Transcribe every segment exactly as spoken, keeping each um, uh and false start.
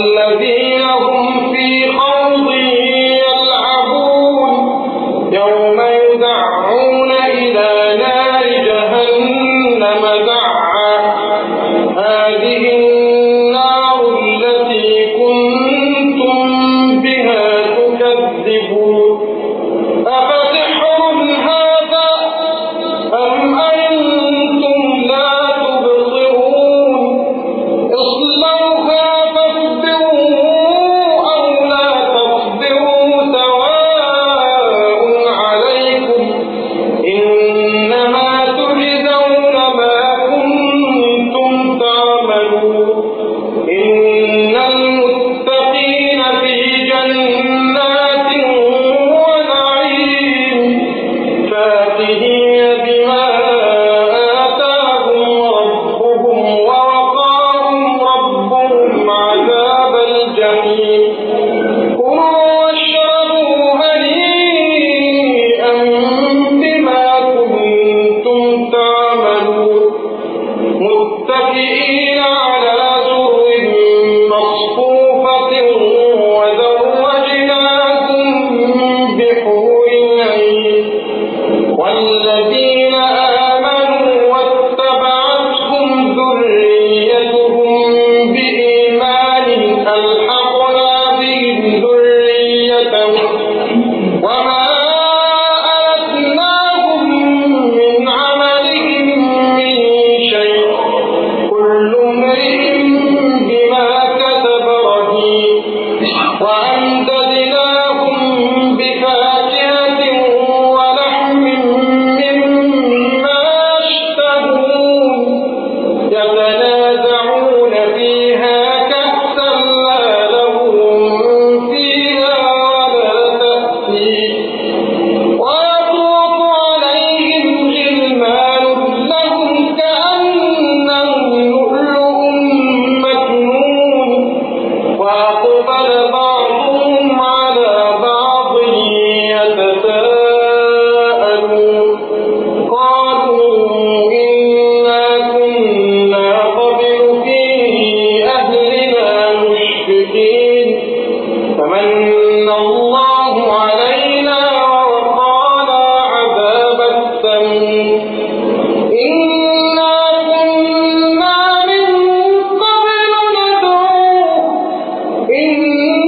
والذين هم في خوض يلعبون يوم يدعون إلى نار جهنم دعا هذه النار التي كنتم بها تكذبون أفسحر هذا أم أنتم لا تبصرون اصلوها فاصبروا أو لا تصبروا سواء عليكم إنما تجزون ما كنتم تعملون إن المتقين في جنات ونعيم فاكهين بما آتاهم ربهم ووقاهم ربهم عذاب الجحيم كلوا واشربوا هنيئا بما كنتم تعملون متكئين على سرر مصفوفة وزوجناكم بحور عين والذين آمنوا واتبعتهم ذريتهم بإيمان ألحقنا بهم ذريتهم وما ألتناهم من عملهم من شيء كل امرئ بما كسب رهين وأمددناهم بفاكهة ولحم مما يشتهون يتنازعون فيها كأسا لا لهم فيها ولا تأثيم ويطوف عليهم غلمان لهم كأنهم لؤلؤ مكنون وأقبل بعضهم على بعض يتساءلون قالوا إنا كنا قبل في أهلنا مشفقين فمن الله علينا ووقانا عذاب السموم إنا كنا من قبل ندعوه إنه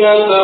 سكينة